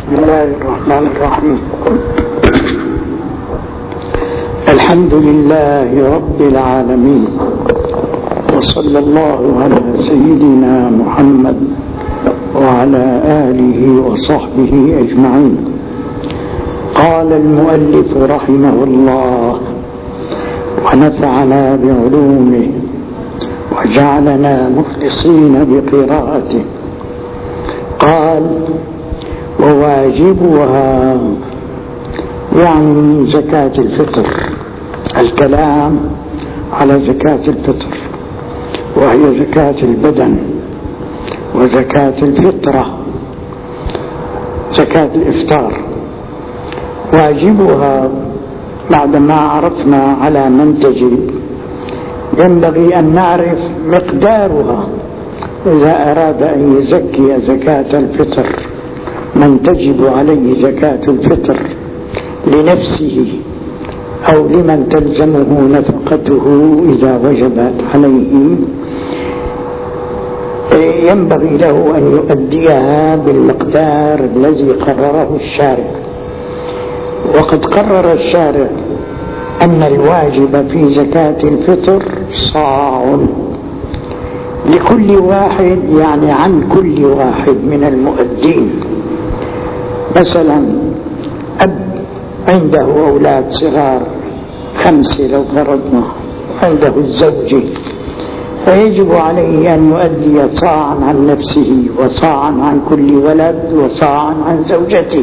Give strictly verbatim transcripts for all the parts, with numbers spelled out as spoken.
بسم الله الرحمن الرحيم. الحمد لله رب العالمين، وصلى الله على سيدنا محمد وعلى آله وصحبه أجمعين. قال المؤلف رحمه الله ونفعنا بعلومه وجعلنا مخلصين بقراءته. قال وواجبها يعني زكاة الفطر، الكلام على زكاة الفطر، وهي زكاة البدن وزكاة الفطرة، زكاة الإفطار. واجبها بعدما عرفنا على من تجب ينبغي أن نعرف مقدارها إذا أراد أن يزكي زكاة الفطر، من تجب عليه زكاة الفطر لنفسه أو لمن تلزمه نفقته إذا وجبت عليه، ينبغي له أن يؤديها بالمقدار الذي قرره الشارع. وقد قرر الشارع أن الواجب في زكاة الفطر صاع لكل واحد، يعني عن كل واحد من المؤدين. مثلا أب عنده أولاد صغار خمسة لو فرضنا، عنده الزوجة، فيجب عليه أن يؤدي صاعا عن نفسه وصاعا عن كل ولد وصاعا عن زوجته.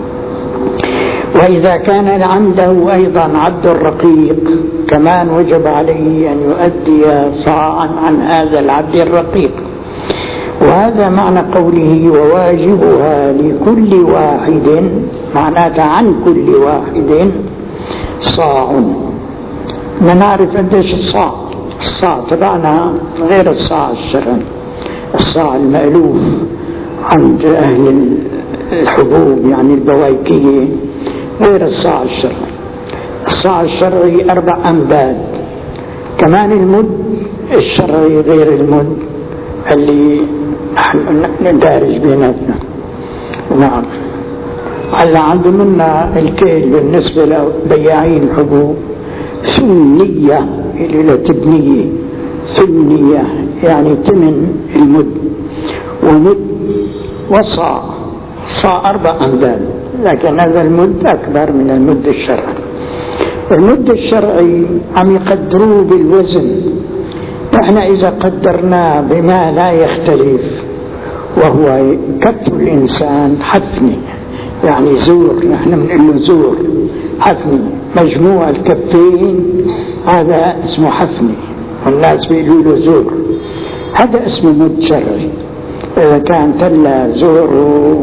وإذا كان عنده أيضا عبد الرقيق كمان وجب عليه أن يؤدي صاعا عن هذا العبد الرقيق. وهذا معنى قوله وواجبها لكل واحد، معناته عن كل واحد صاع. ما نعرف قديش الصاع. الصاع تبعنا غير الصاع الشرعي، الصاع المألوف عند أهل الحبوب يعني البوايكية، غير الصاع الشرعي. الصاع الشرعي أربع أمداد. كمان المد الشرعي غير المد اللي ندارج بيناتنا. نعم، هلا عنده منا الكيل بالنسبة لبياعين الحبوب ثمنية إلى تبنية، ثمنية يعني ثمن المد، ومد وصاع، صاع أربع أمداد، لكن هذا المد أكبر من المد الشرعي. المد الشرعي عم يقدروه بالوزن، نحن إذا قدرناه بما لا يختلف وهو كف الإنسان حفني، يعني زور، نحن بنقول له زور حفني، مجموع الكفين هذا اسمه حفني، والناس بيقولوا له زور، هذا اسمه مد شرعي. إذا كان تلا زور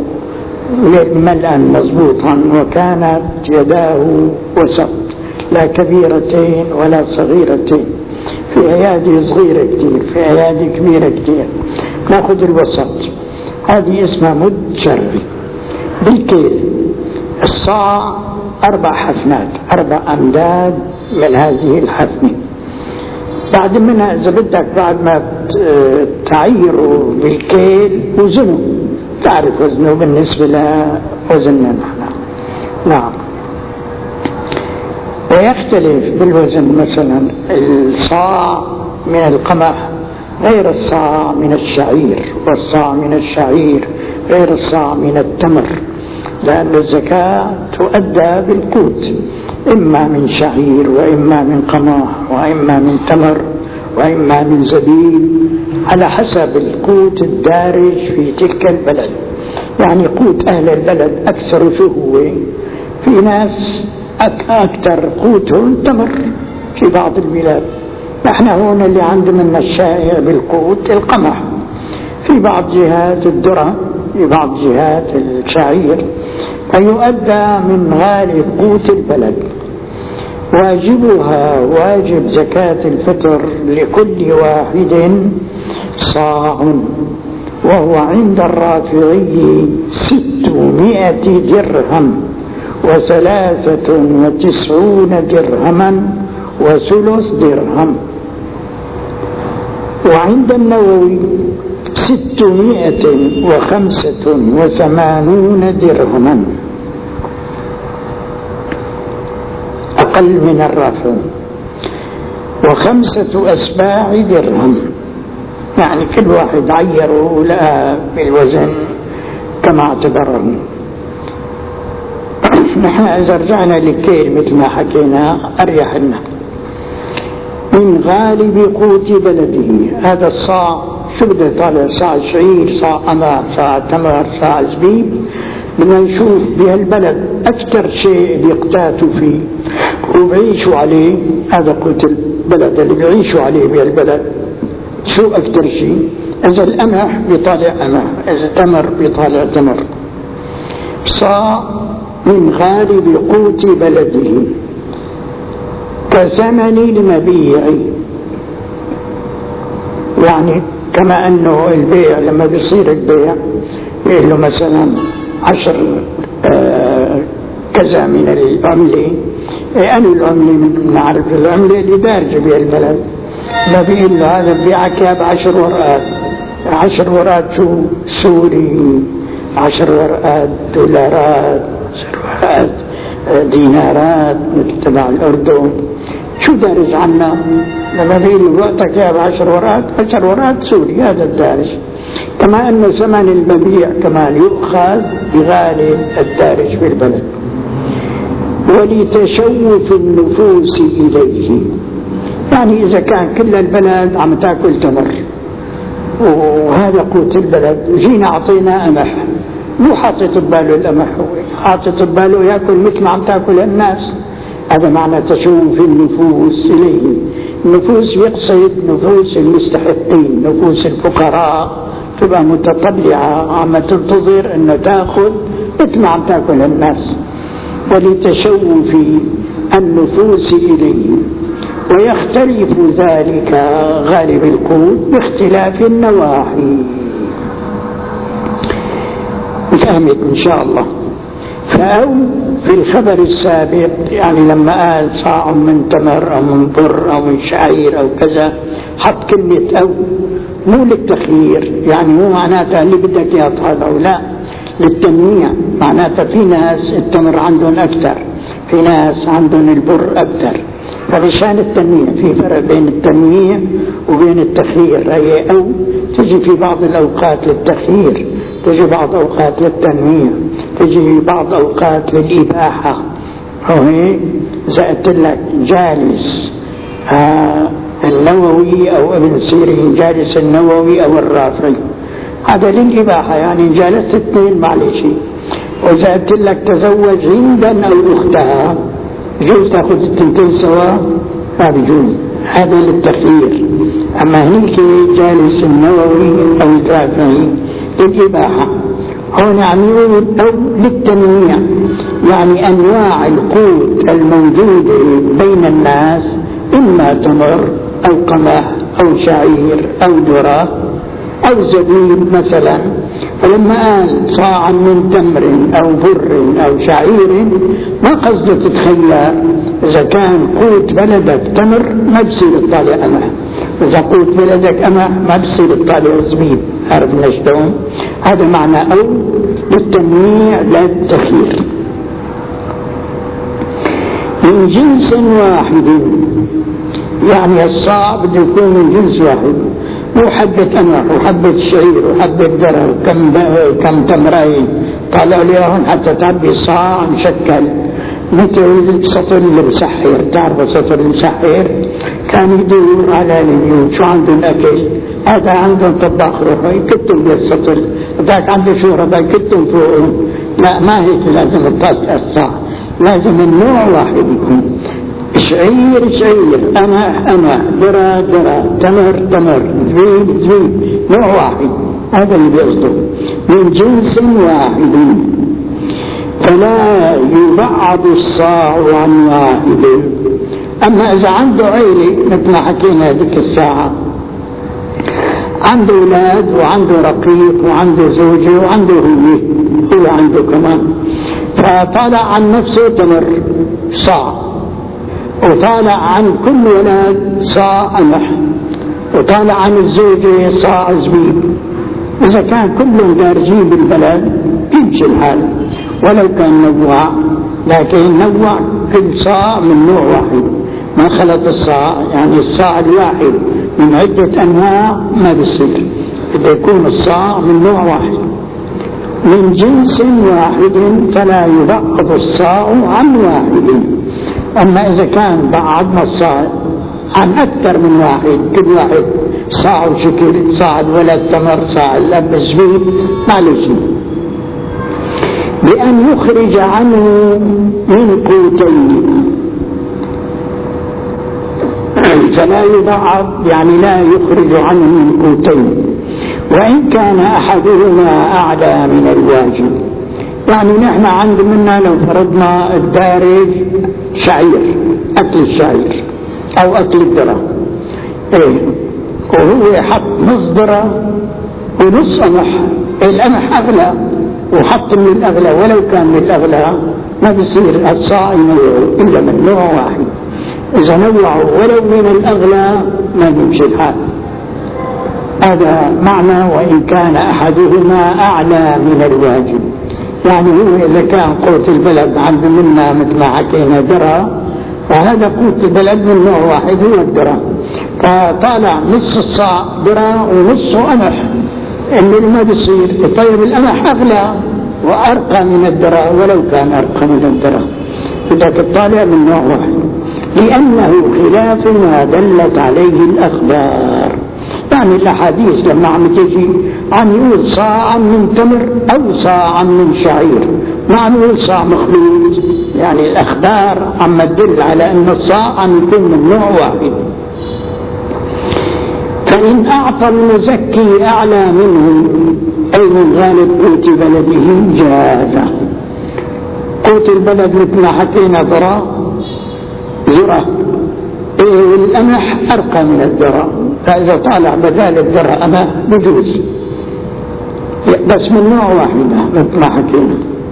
ملأ مضبوطا وكانت يداه وسط، لا كبيرتين ولا صغيرتين، في أيادي صغيرة كتير، في أيادي كبيرة كتير، ناخذ الوسط، هذه اسمها مد شرعي. بالكيل الصاع أربع حفنات، أربع أمداد من هذه الحفنة. بعد منها إذا بدك بعد ما تعيروا بالكيل وزنه، تعرف وزنه بالنسبة لوزننا نحن. نعم، ويختلف بالوزن. مثلا الصاع من القمح غير الصاع من الشعير، والصاع من الشعير غير الصاع من التمر، لأن الزكاة تؤدى بالقوت، إما من شعير وإما من قمح وإما من تمر وإما من زبيب، على حسب القوت الدارج في تلك البلد. يعني قوت أهل البلد أكثر شو هو؟ في ناس أكثر قوتهم تمر في بعض البلاد، نحن هون اللي عندنا الشائع بالقوت القمح، في بعض جهات الذرة، في بعض جهات الشعير، فيؤدى من غالب قوت البلد. واجبها واجب زكاة الفطر لكل واحد صاع، وهو عند الرافعي ستمائة درهم وثلاثة وتسعون درهما وثلث درهم. وعند النووي ستمائة وخمسة وثمانون درهما، أقل من الرافع، وخمسة أسباع درهم، يعني كل واحد عيره لها بالوزن كما اعتبره. نحن إذا رجعنا للكيل مثل ما حكينا أريح لنا. من غالب قوت بلده، هذا الصاع شو بده يطالع؟ صاع شعير، صاع قمح، صاع تمر، صاع زبيب. بدنا نشوف بهالبلد أكثر شيء بيقتاتوا فيه وبيعيشوا عليه، هذا قوت البلد اللي بيعيشوا عليه بهالبلد. شو أكثر شيء؟ إذا القمح بيطالع قمح، إذا تمر بيطالع تمر. صاع من غالب قوت بلده كثمن المبيع، يعني كما أنه البيع لما بيصير البيع يقول له مثلا عشر آه كذا من العملة، أنا العملة نعرف العملة اللي دارجة بالبلد، ما بيقول له هذا بيعك يا بعشر ورقات. عشر ورقات شو؟ سوري، عشر ورقات دولارات، عشر ورقات دينارات مثل تبع الأردن. شو دارج عنا؟ لما بيقول وقتك يا بعشر ورقات، عشر ورقات سوري، هذا الدارج. كما أن ثمن المبيع كمان يؤخذ بغالب الدارج في البلد. ولتشوف النفوس إليه، يعني إذا كان كل البلد عم تاكل تمر وهذا قوت البلد، جينا أعطينا قمح، مو حاطط بباله القمح، هو حاطط بباله ياكل مثل ما عم تاكل الناس. هذا معنى تشوف النفوس إليه. النفوس يقصد نفوس المستحقين، نفوس الفقراء تبقى متطلعة عم تنتظر أنه تأخذ مثل ما عم تأكل الناس. ولتشوف النفوس إليه. ويختلف ذلك غالب القوت باختلاف النواحي. فهمت إن شاء الله. فأو في الخبر السابق، يعني لما قال صاع من تمر أو من بر أو من شعير أو كذا، حط كلمة أو، مو للتخيير، يعني مو معناتها اللي بدك يا أو لا، للتنويع. معناتها في ناس التمر عندهم أكثر، في ناس عندهم البر أكثر، فلشان التنويع في فرق بين التنويع وبين التخيير. هي أو تجي في بعض الأوقات للتخيير، تجي بعض أوقات للتنويع، تجي بعض أوقات للإباحة. وهي زائد لك جالس آه النووي أو ابن سيرين، جالس النووي أو الرافعي، هذا للإباحة، يعني جالس اثنين معلش. وزائد لك تزوج هندا أو أختها، يجوز تأخذ التنتين سوا؟ ما بيجوز، هذا للتخيير. أما هنيك جالس النووي أو الرافعي للإباحة. هون عم يقول أو للتنويع، يعني أنواع القوت الموجودة بين الناس، إما تمر أو قمح أو شعير أو ذرة أو زبيب مثلا. فلما قال صاعا من تمر أو بر أو شعير، ما قصده تتخيل إذا كان قوت بلدك تمر ما بصير تطالع قمح، إذا قوت بلدك قمح ما بصير تطالع زبيب. عرفنا شلون؟ هذا معنى أو للتنويع لا التخيير. من جنس واحد، يعني الصاع بده يكون من جنس واحد، مو حبة قمح وحبة شعير وحبة ذرة وكم كم تمرين طالع ليهم حتى تعبي صاع مشكل. مثل سطر المسحر، تعرف سطر المسحر كان يدور على البيوت شو عندهم أكل، هذا عندهم طباخ روحي يكتم بالسطر، ذاك عنده شوربة يكتم فوقهم. لا، ما هيك لازم الطاقة الصاع، لازم النوع واحد يكون. شعير شعير، أنا أنا ذرة ذرة، تمر تمر، زبيب زبيب، نوع واحد، هذا اللي بيقصده. من جنس واحد، فلا يبعض الصاع عن واحد. أما إذا عنده عيلة مثل ما حكينا ذيك الساعة، عنده أولاد وعنده رقيق وعنده زوجة وعنده هو هو عنده كمان، فطالع عن نفسه تمر صاع، وطالع عن كل ولد صاع قمح، وطالع عن الزوجة صاع زبيب، إذا كان كلهم دارجين بالبلد يمشي الحال ولو كان نوع، لكن نوع كل صاع من نوع واحد، ما خلط الصاع، يعني الصاع الواحد من عدة أنواع ما بيصير، إذا يكون الصاع من نوع واحد من جنس واحد فلا يبعض الصاع عن واحد. أما إذا كان بعضنا الصاع عن أكثر من واحد، كل واحد صاع شكل، صاع الولد تمر، صاع الأب زبيب، معلش، بأن يخرج عنه من قوتين، فلا يبعض يعني لا يخرج عنه من قوتين، وإن كان أحدهما أعلى من الواجب. يعني نحن عند منا لو فرضنا الدارج شعير، أكل الشعير أو أكل الذرة، إيه، وهو حط نص ذرة ونص قمح، القمح أغلى وحط من الأغلى، ولو كان من الأغلى ما بيصير الصاع ينوعه إلا من نوع واحد، إذا نوعه ولو من الأغلى ما بيمشي الحال. هذا معنى وإن كان أحدهما أعلى من الواجب. يعني هو إذا كان قوت البلد عند منا مثل ما حكينا درة، فهذا قوت البلد من نوع واحد هو الدرة، فطالع نص الصاع درة ونصه قمح، اللي ما بيصير. طيب القمح أغلى وأرقى من الدرة ولو كان أرقى من الدرة، إذا تطالع من نوع واحد، لأنه خلاف ما دلت عليه الأخبار. يعني الأحاديث لما عم تجي عم يقول صاعا من تمر أو صاعا من شعير، ما عم يقول صاع مخلوط، يعني الأخبار عم تدل على أن الصاع عم يكون من نوع واحد. فإن أعطى المزكي أعلى منه أي من غالب قوت بلده جاز. قوت البلد مثل ما حكينا ذرة ذرة، إيه، والقمح أرقى من الذرة، فإذا طالع بدال الذرة قمح بجوز، بس من نوع واحد مثل ما حكينا،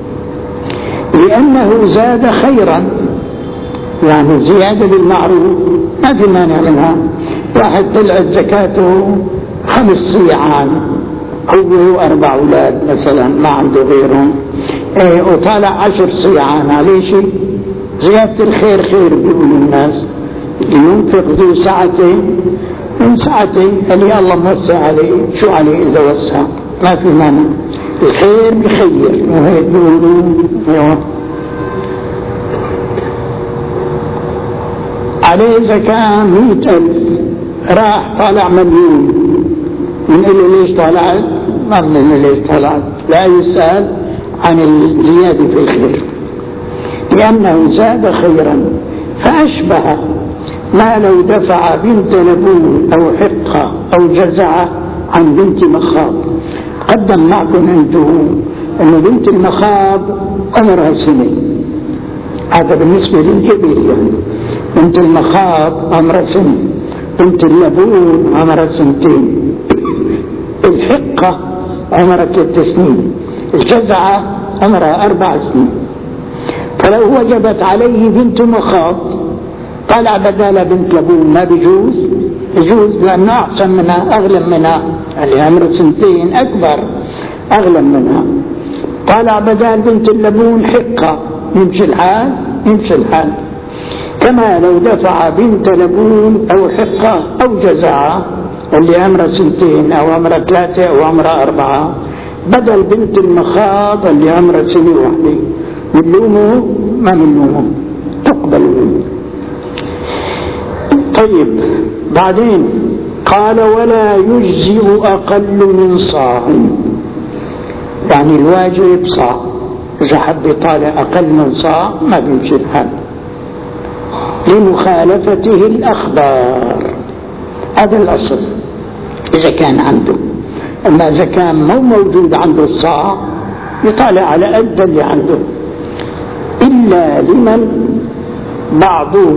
لأنه زاد خيرا. يعني زيادة بالمعروف ما في مانع منها. واحد طلعت زكاته خمس صيعان، هو أربع أولاد مثلا ما عنده غيرهم، إيه، وطالع عشر صيعان، عليه شيء؟ زيادة الخير خير بيقولوا الناس، ينفق ذو سعته من سعته، اللي الله موسع عليه شو عليه إذا وسع، ما في مانع، الخير بخير، وهيك بيقولوا. عليه زكاة مئة ألف، راح طالع مليون، بنقول له ليش طلعت؟ ما بنقول له ليش طلعت، لا يسأل عن الزيادة في الخير، لأنه زاد خيرا. فأشبه ما لو دفع بنت لبون أو حقة أو جزعة عن بنت مخاض. قدم معكم عنده أن بنت المخاض عمرها سنة، هذا بالنسبة للإبل، يعني بنت المخاض عمرها سنة، بنت اللبون عمرها سنتين، الحقة عمرها ثلاث سنين، الجزعة عمرها أربع سنين. فلو وجبت عليه بنت مخاض طلع بدال بنت لبون ما بيجوز؟ يجوز، لأنه أحسن منها، أغلى منها، اللي عمره سنتين أكبر أغلى منها. طلع بدال بنت اللبون حقة، يمشي الحال؟ يمشي الحال. كما لو دفع بنت لبون أو حقة أو جزعة، اللي عمره سنتين أو عمره ثلاثة أو عمره أربعة، بدل بنت المخاض اللي عمره سنة واحدة، منلومه ما منلومه، تقبل منه. طيب بعدين قال ولا يجزئ أقل من صاع، يعني الواجب صاع، إذا حب يطالع أقل من صاع ما بيمشي الحال، لمخالفته الأخبار. هذا الأصل إذا كان عنده. أما إذا كان مو موجود عنده الصاع يطالع على قد اللي عنده، إلا لمن بعضه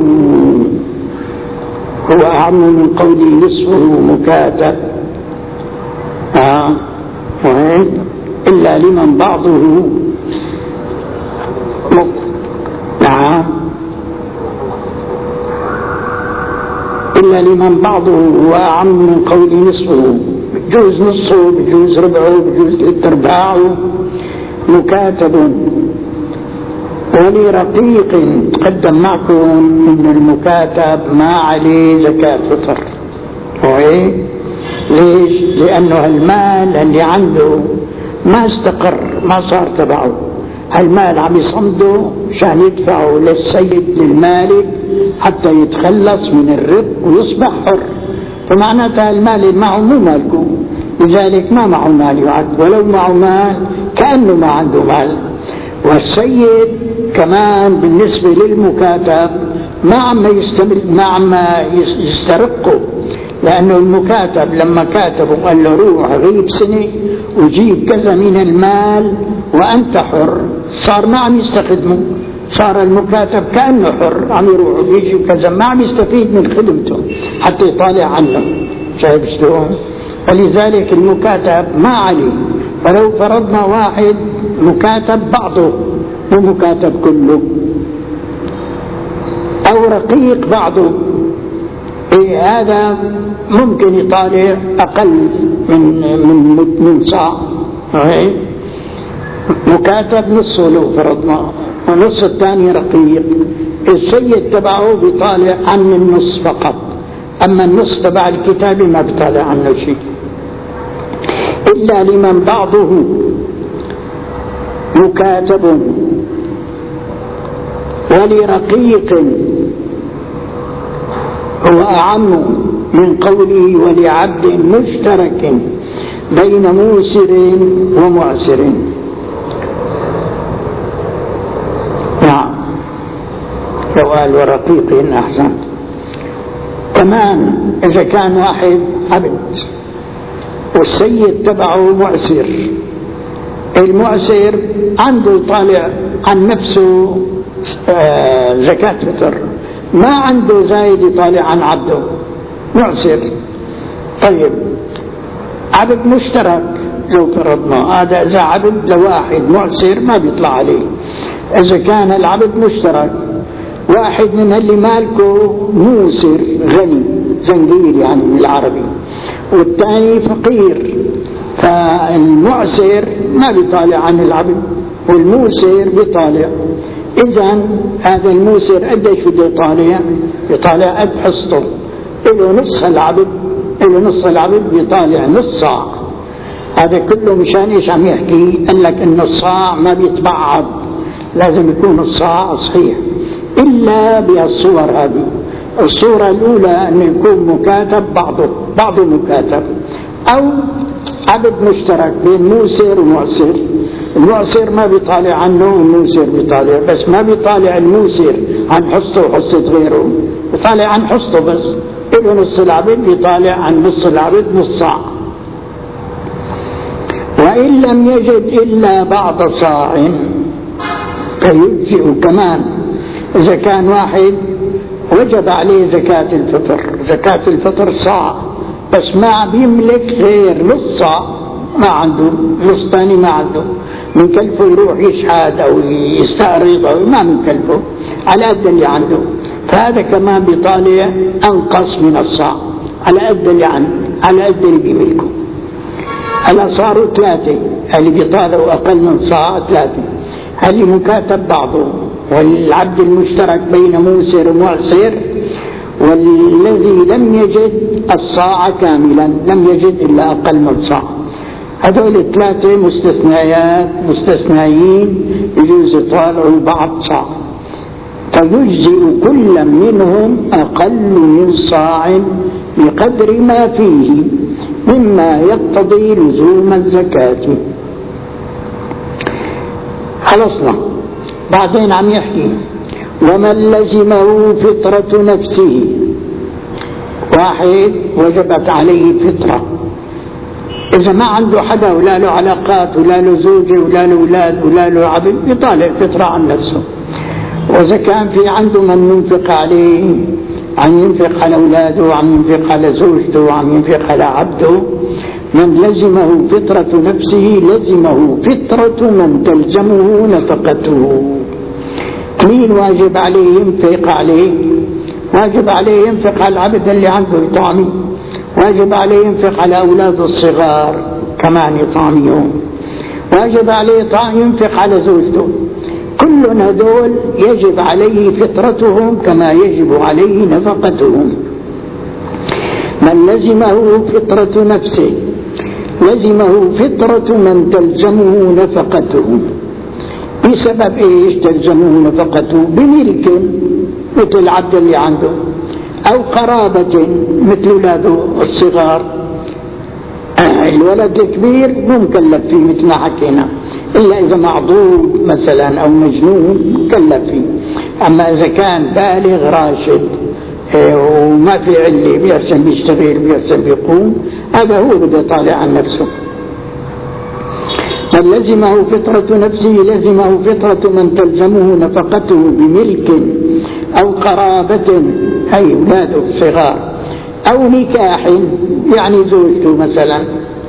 هو أعم من قوله نصفه مكاتب، آه. وهيك إلا لمن بعضه نعم إلا لمن بعضه هو أعم من قوله نصفه بجوز نصه، بجوز ربعه، بجوز ثلاث ارباعه مكاتب. ولرقيق تقدم معكم ان المكاتب ما عليه زكاة فطر. وإيه؟ ليش؟ لأنه المال اللي عنده ما استقر، ما صار تبعه، المال عم يصمده عشان يدفعه للسيد للمالك حتى يتخلص من الرق ويصبح حر، فمعناتها المال معه مو مالكم، لذلك ما معه مال يعد، ولو معه مال كأنه ما عنده مال. والسيد كمان بالنسبة للمكاتب ما عم يستمر، ما عم يسترقه، لأنه المكاتب لما كاتبه قال له روح غيب سنة وجيب كذا من المال وأنت حر، صار ما عم يستخدمه، صار المكاتب كأنه حر، عم يروح ويجي كذا، ما عم يستفيد من خدمته حتى يطالع عنه. شايف شلون؟ ولذلك المكاتب ما عليه. فلو فرضنا واحد مكاتب بعضه مو مكاتب كله، أو رقيق بعضه، إيه هذا ممكن يطالع أقل من من من صاع. مكاتب نصه لو فرضنا، ونص الثاني رقيق، السيد تبعه بيطالع عن النص فقط، أما النص تبع الكتاب ما بيطالع عنه شيء، إلا لمن بعضه مكاتب. ولرقيق هو أعم من قوله ولعبد مشترك بين موسر ومعسر. نعم، لو قال ورقيق أحسن. كمان إذا كان واحد عبد والسيد تبعه معسر، المعسر عنده يطالع عن نفسه آه زكاة فطر، ما عنده زايد يطالع عن عبده معسر. طيب عبد مشترك لو فرضنا، هذا إذا عبد لواحد معسر ما بيطلع عليه. إذا كان العبد مشترك، واحد من اللي مالكه موسر غني زنجير يعني بالعربي، والثاني فقير، فالمعسر ما بيطالع عن العبد والموسر بيطالع. إذن هذا الموسر قديش بده يطالع؟ يطالع قد حصته، له نص العبد، له نص العبد بيطالع نص صاع. هذا كله مشان ايش عم يحكي؟ قال لك ان الصاع ما بيتبعض، لازم يكون الصاع صحيح، الا بالصور هذه. الصورة الاولى ان يكون مكاتب بعضه بعضه مكاتب، او عبد مشترك بين موسر ومعسر. المعسر ما بيطالع عنه والموسر بيطالع، بس ما بيطالع الموسر عن حصته وحصة غيره، بيطالع عن حصته بس، له نص العبد بيطالع عن نص العبد نص صاع. وإن لم يجد إلا بعض صاع فيجزئ كمان. إذا كان واحد وجب عليه زكاة الفطر، زكاة الفطر صاع، بس ما بيملك غير نص صاع، ما عنده نص ثاني، ما عنده، من كلفه يروح يشحد أو يستعرض أو ما من كلفه، على قد اللي عنده، فهذا كمان بيطالع أنقص من الصاع، على قد اللي عنده، على قد اللي بيملكه. هلا صاروا ثلاثة، اللي بيطالعوا أقل من صاع ثلاثة، اللي مكاتب بعضه، والعبد المشترك بين موسر ومعسر، والذي لم يجد الصاع كاملا، لم يجد إلا أقل من صاع. هذول الثلاثة مستثنيات، مستثنيين يجوز يطالعوا بعض صاع، فيجزئ كل منهم أقل من صاع بقدر ما فيه مما يقتضي لزوم الزكاة. خلصنا. بعدين عم يحكي ومن لزمه فطرة نفسه، واحد وجبت عليه فطرة، إذا ما عنده حدا ولا له علاقات ولا له زوجة ولا له أولاد ولا له عبد، يطالع فطرة عن نفسه. وإذا كان في عنده من ينفق عليه، عم ينفق على أولاده وعم ينفق على زوجته وعم ينفق على عبده، من لزمه فطرة نفسه لزمه فطرة من تلزمه نفقته. مين واجب عليه ينفق عليه؟ واجب عليه ينفق على العبد اللي عنده يطعمه، واجب عليه ينفق على أولاده الصغار كمان يطعميهم، واجب عليه ينفق على زوجته. كل هذول يجب عليه فطرتهم كما يجب عليه نفقتهم. من لزمه فطرة نفسه لزمه فطرة من تلزمه نفقته. بسبب ايش تلزمه نفقته؟ بملك مثل العبد اللي عنده، او قرابة مثل اولاده الصغار. الولد الكبير مو مكلف فيه مثل ما حكينا، الا اذا معضوب مثلا او مجنون مكلف فيه. اما اذا كان بالغ راشد وما في علة بيحسن بيشتغل بيحسن بيقوم، هذا هو بده يطالع عن نفسه. من لزمه فطرة نفسه لزمه فطرة من تلزمه نفقته بملك أو قرابة أي أولاده الصغار، أو نكاح يعني زوجته مثلا،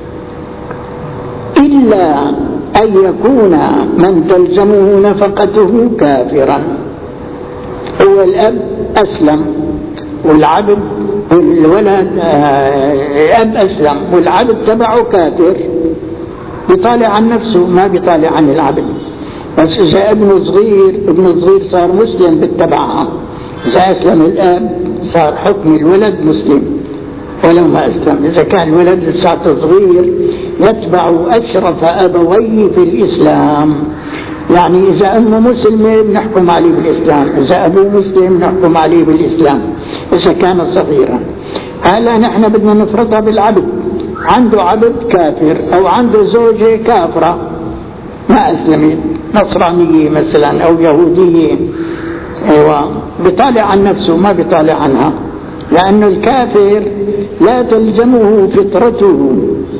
إلا أن يكون من تلزمه نفقته كافرا. هو الأب أسلم والعبد والولد الأب أسلم والعبد تبعه كافر، بيطالع عن نفسه ما بيطالع عن العبد. بس إذا ابنه صغير ابن صغير صار مسلم بتبعها، إذا أسلم الأب صار حكم الولد مسلم ولو ما أسلم. إذا كان الولد لساته صغير يتبع أشرف أبويه في الإسلام، يعني إذا أمه مسلمة بنحكم عليه بالإسلام، إذا أبوه مسلم بنحكم عليه بالإسلام إذا كان صغيرا. هلا نحن بدنا نفرضها بالعبد، عنده عبد كافر أو عنده زوجة كافرة ما أسلمت، نصرانية مثلا أو يهودية، أيوة بيطالع عن نفسه ما بيطالع عنها، لأن الكافر لا تلزمه فطرته،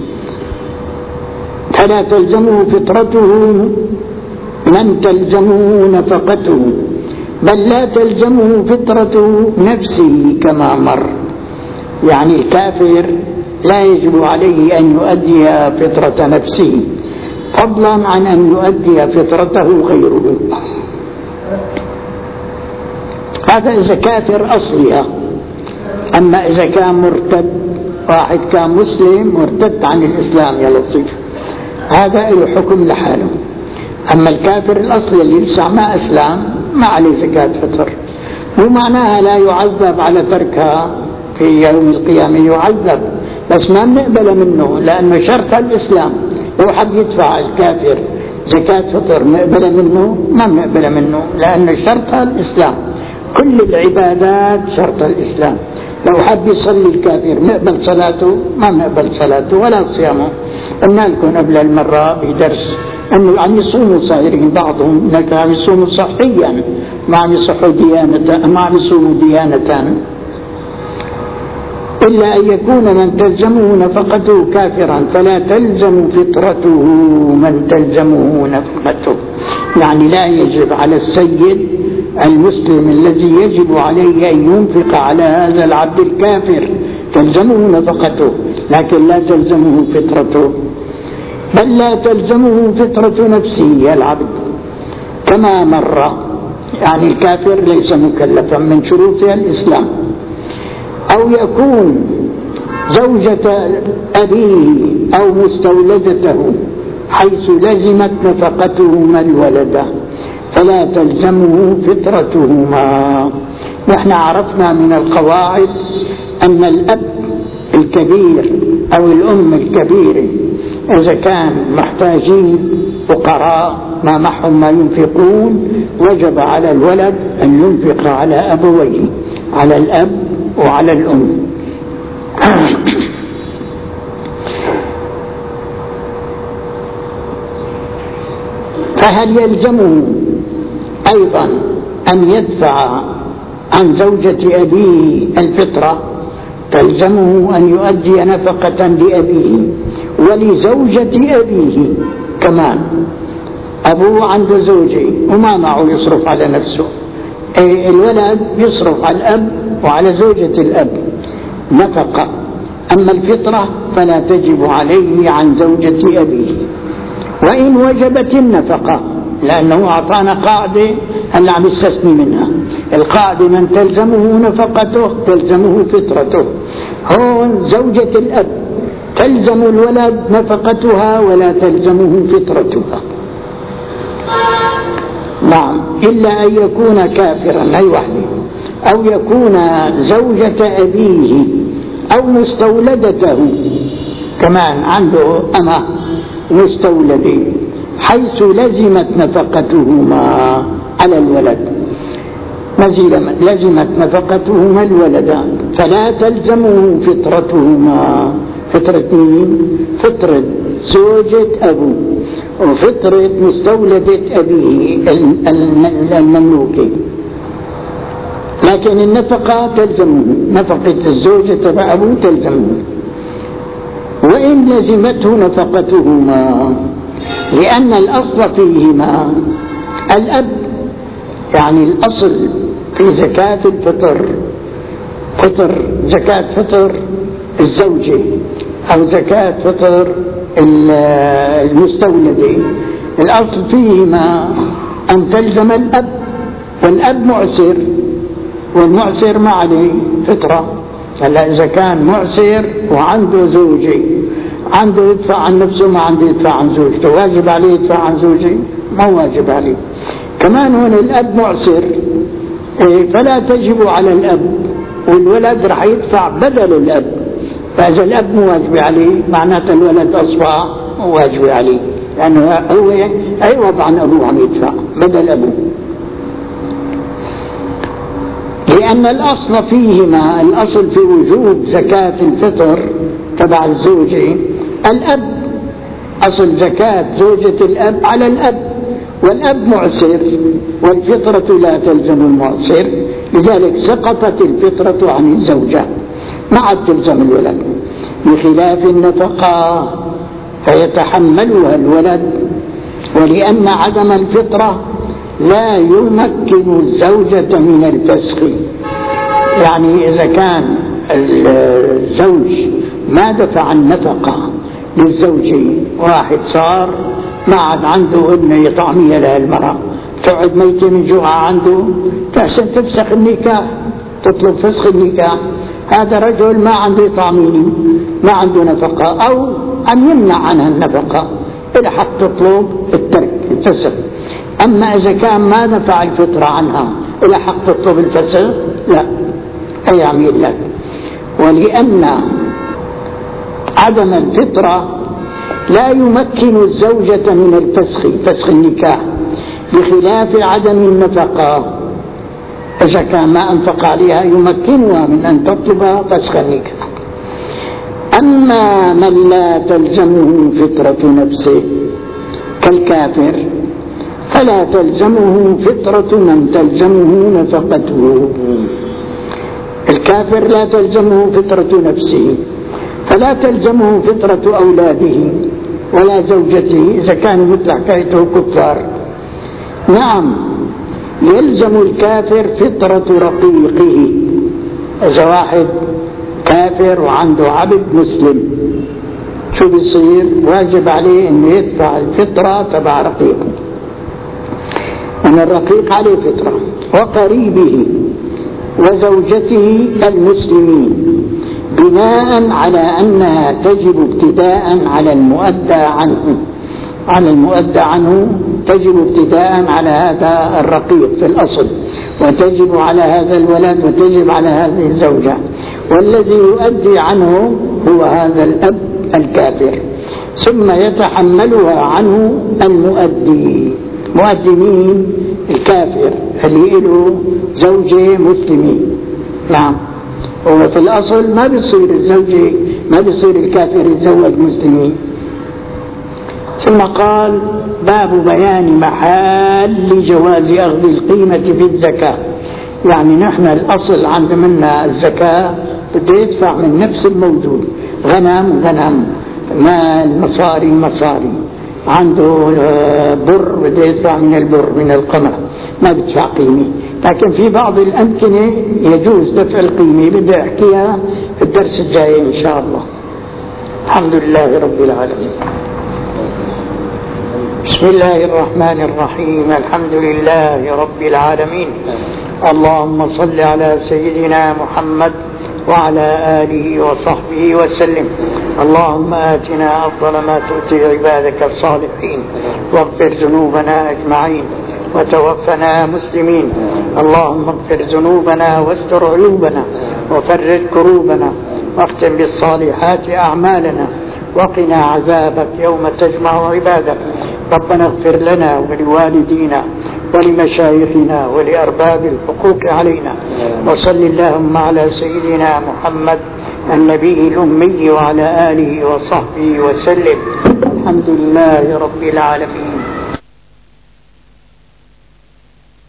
فلا تلزمه فطرته من تلزمه نفقته، بل لا تلزمه فطرة نفسه كما مر. يعني الكافر لا يجب عليه أن يؤدي فطرة نفسه فضلا عن أن يؤدي فطرته غيره. هذا إذا كافر أصلها. أما إذا كان مرتد، واحد كان مسلم مرتد عن الإسلام يا لطيف، هذا له حكم لحاله. أما الكافر الأصلي اللي لسه ما أسلم ما عليه زكاة فطر، مو معناها لا يعذب على تركها في يوم القيامة، يعذب بس ما بنقبل منه، لأنه شرط الإسلام. لو حد يدفع الكافر زكاة فطر نقبل منه؟ ما بنقبل منه، لأنه شرط الإسلام. كل العبادات شرط الإسلام. لو حد يصلي الكافر نقبل صلاته؟ ما نقبل صلاته ولا صيامه. قلنا لكم قبل المرة بدرس أنه عم يصوموا صايرين بعضهم لكن عم يصوموا صحيا، ما عم يصحوا ديانة، ما عم يصوموا ديانة. إلا أن يكون من تلزمه نفقته كافرا فلا تلزم فطرته من تلزمه نفقته. يعني لا يجب على السيد المسلم الذي يجب عليه أن ينفق على هذا العبد الكافر تلزمه نفقته، لكن لا تلزمه فطرته، بل لا تلزمه فطرة نفسه العبد كما مر. يعني الكافر ليس مكلفا من شروطها الإسلام. أو يكون زوجة أبيه أو مستولدته حيث لزمت نفقتهما الولد فلا تلزمه فطرتهما. نحن عرفنا من القواعد أن الأب الكبير أو الأم الكبيرة إذا كان محتاجين فقراء ما معهم ما ينفقون، وجب على الولد أن ينفق على أبويه، على الأب وعلى الأم. فهل يلزمه أيضا أن يدفع عن زوجة أبيه الفطرة؟ تلزمه أن يؤدي نفقة لأبيه ولزوجة أبيه كمان. أبوه عنده زوجة وما معه يصرف على نفسه، الولد يصرف على الأب وعلى زوجة الأب نفقة. أما الفطرة فلا تجب عليه عن زوجة أبيه، وإن وجبت النفقة، لأنه أعطانا قاعدة هلا عم يستثني منها. القاعدة من تلزمه نفقته تلزمه فطرته. هون زوجة الأب تلزم الولد نفقتها ولا تلزمه فطرتها. نعم، إلا أن يكون كافرا، أي واحدة، أو يكون زوجة أبيه أو مستولدته، كمان عنده أمة مستولدة، حيث لزمت نفقتهما على الولد، لزمت نفقتهما الولد، فلا تلزمه فطرتهما. فطرة مين؟ فطرة زوجة أبوه وفطرة مستولدة أبيه المملوكة، لكن النفقة تلزمه، نفقة الزوجة تبع أبوه تلزمه، وإن لزمته نفقتهما، لأن الأصل فيهما الأب. يعني الأصل في زكاة الفطر، فطر زكاة فطر الزوجة أو زكاة فطر المستولدة، الأصل فيهما أن تلزم الأب، والأب معسر، والمعسر ما عليه فطرة. هلا إذا كان معسر وعنده زوجة، عنده يدفع عن نفسه ما عنده يدفع عن زوجته، واجب عليه يدفع عن زوجه؟ ما واجب عليه. كمان هون الأب معسر، فلا تجب على الأب، والولد رح يدفع بدل الأب، فإذا الأب مو واجب عليه معناته الولد أصبح واجب عليه، لأنه هو عوض عن أبوه عم يدفع بدل أبوه. لأن الأصل فيهما، الأصل في وجوب زكاة الفطر تبع الزوجة الأب، أصل زكاة زوجة الأب على الأب، والأب معسر والفطرة لا تلزم المعسر، لذلك سقطت الفطرة عن الزوجة ما عاد تلزم الولد، بخلاف النفقة فيتحملها الولد. ولأن عدم الفطرة لا يمكن الزوجة من الفسخ، يعني إذا كان الزوج ما دفع النفقة للزوجة، واحد صار ما عاد عنده ابنه يطعميها لها المرأة، تقعد ميتة من جوعها عنده، فعشان تفسخ النكاح تطلب فسخ النكاح، هذا رجل ما عنده طعميني، ما عنده نفقة، أو أن يمنع عنها النفقة، إلى حق تطلب الترك الفسخ. أما إذا كان ما نفع الفطرة عنها إلى حق تطلب الفسخ، لا، أي عميل لك. ولأن عدم الفطرة لا يمكن الزوجة من الفسخ، فسخ النكاح، بخلاف عدم النفقة، إذا كان ما أنفق عليها يمكنها من أن تطلب فسخ النكاح. أما من لا تلزمه فطرة نفسه كالكافر فلا تلزمه فطرة من تلزمه نفقته. الكافر لا تلزمه فطرة نفسه، فلا تلزمه فطرة أولاده ولا زوجته إذا كانوا مثل حكايته كفار. نعم، يلزم الكافر فطرة رقيقه، إذا واحد كافر وعنده عبد مسلم شو بيصير؟ واجب عليه أن يدفع الفطرة تبع رقيقه، أن الرقيق عليه فطرة، وقريبه وزوجته المسلمين، بناء على أنها تجب ابتداء على المؤدى عنه، على المؤدى عنه تجب ابتداء على هذا الرقيق في الأصل، وتجب على هذا الولد، وتجب على هذه الزوجة، والذي يؤدي عنه هو هذا الأب الكافر، ثم يتحملها عنه المؤدي. مؤدي مين؟ الكافر اللي له زوجة مسلمة. نعم، وفي الأصل ما بيصير الزوجة، ما بيصير الكافر يتزوج مسلمين. ثم قال: باب بيان محال جواز أخذ القيمة في الزكاة. يعني نحن الأصل عند منا الزكاة بده يدفع من نفس الموجود، غنم غنم، مال مصاري مصاري، عنده بر بده يدفع من البر، من القمح ما بدفع قيمة. لكن في بعض الأمكنة يجوز دفع القيمة، بدي أحكيها في الدرس الجاي إن شاء الله. الحمد لله رب العالمين. بسم الله الرحمن الرحيم. الحمد لله رب العالمين. اللهم صل على سيدنا محمد وعلى آله وصحبه وسلم. اللهم آتنا أفضل ما تؤتي عبادك الصالحين، واغفر ذنوبنا أجمعين، وتوفنا مسلمين. اللهم اغفر ذنوبنا واستر عيوبنا، وفرج كروبنا، واختم بالصالحات أعمالنا، وقنا عذابك يوم تجمع عبادك. ربنا اغفر لنا ولوالدينا ولمشايخنا ولأرباب الحقوق علينا، وصل اللهم على سيدنا محمد النبي الأمي وعلى آله وصحبه وسلم. الحمد لله رب العالمين.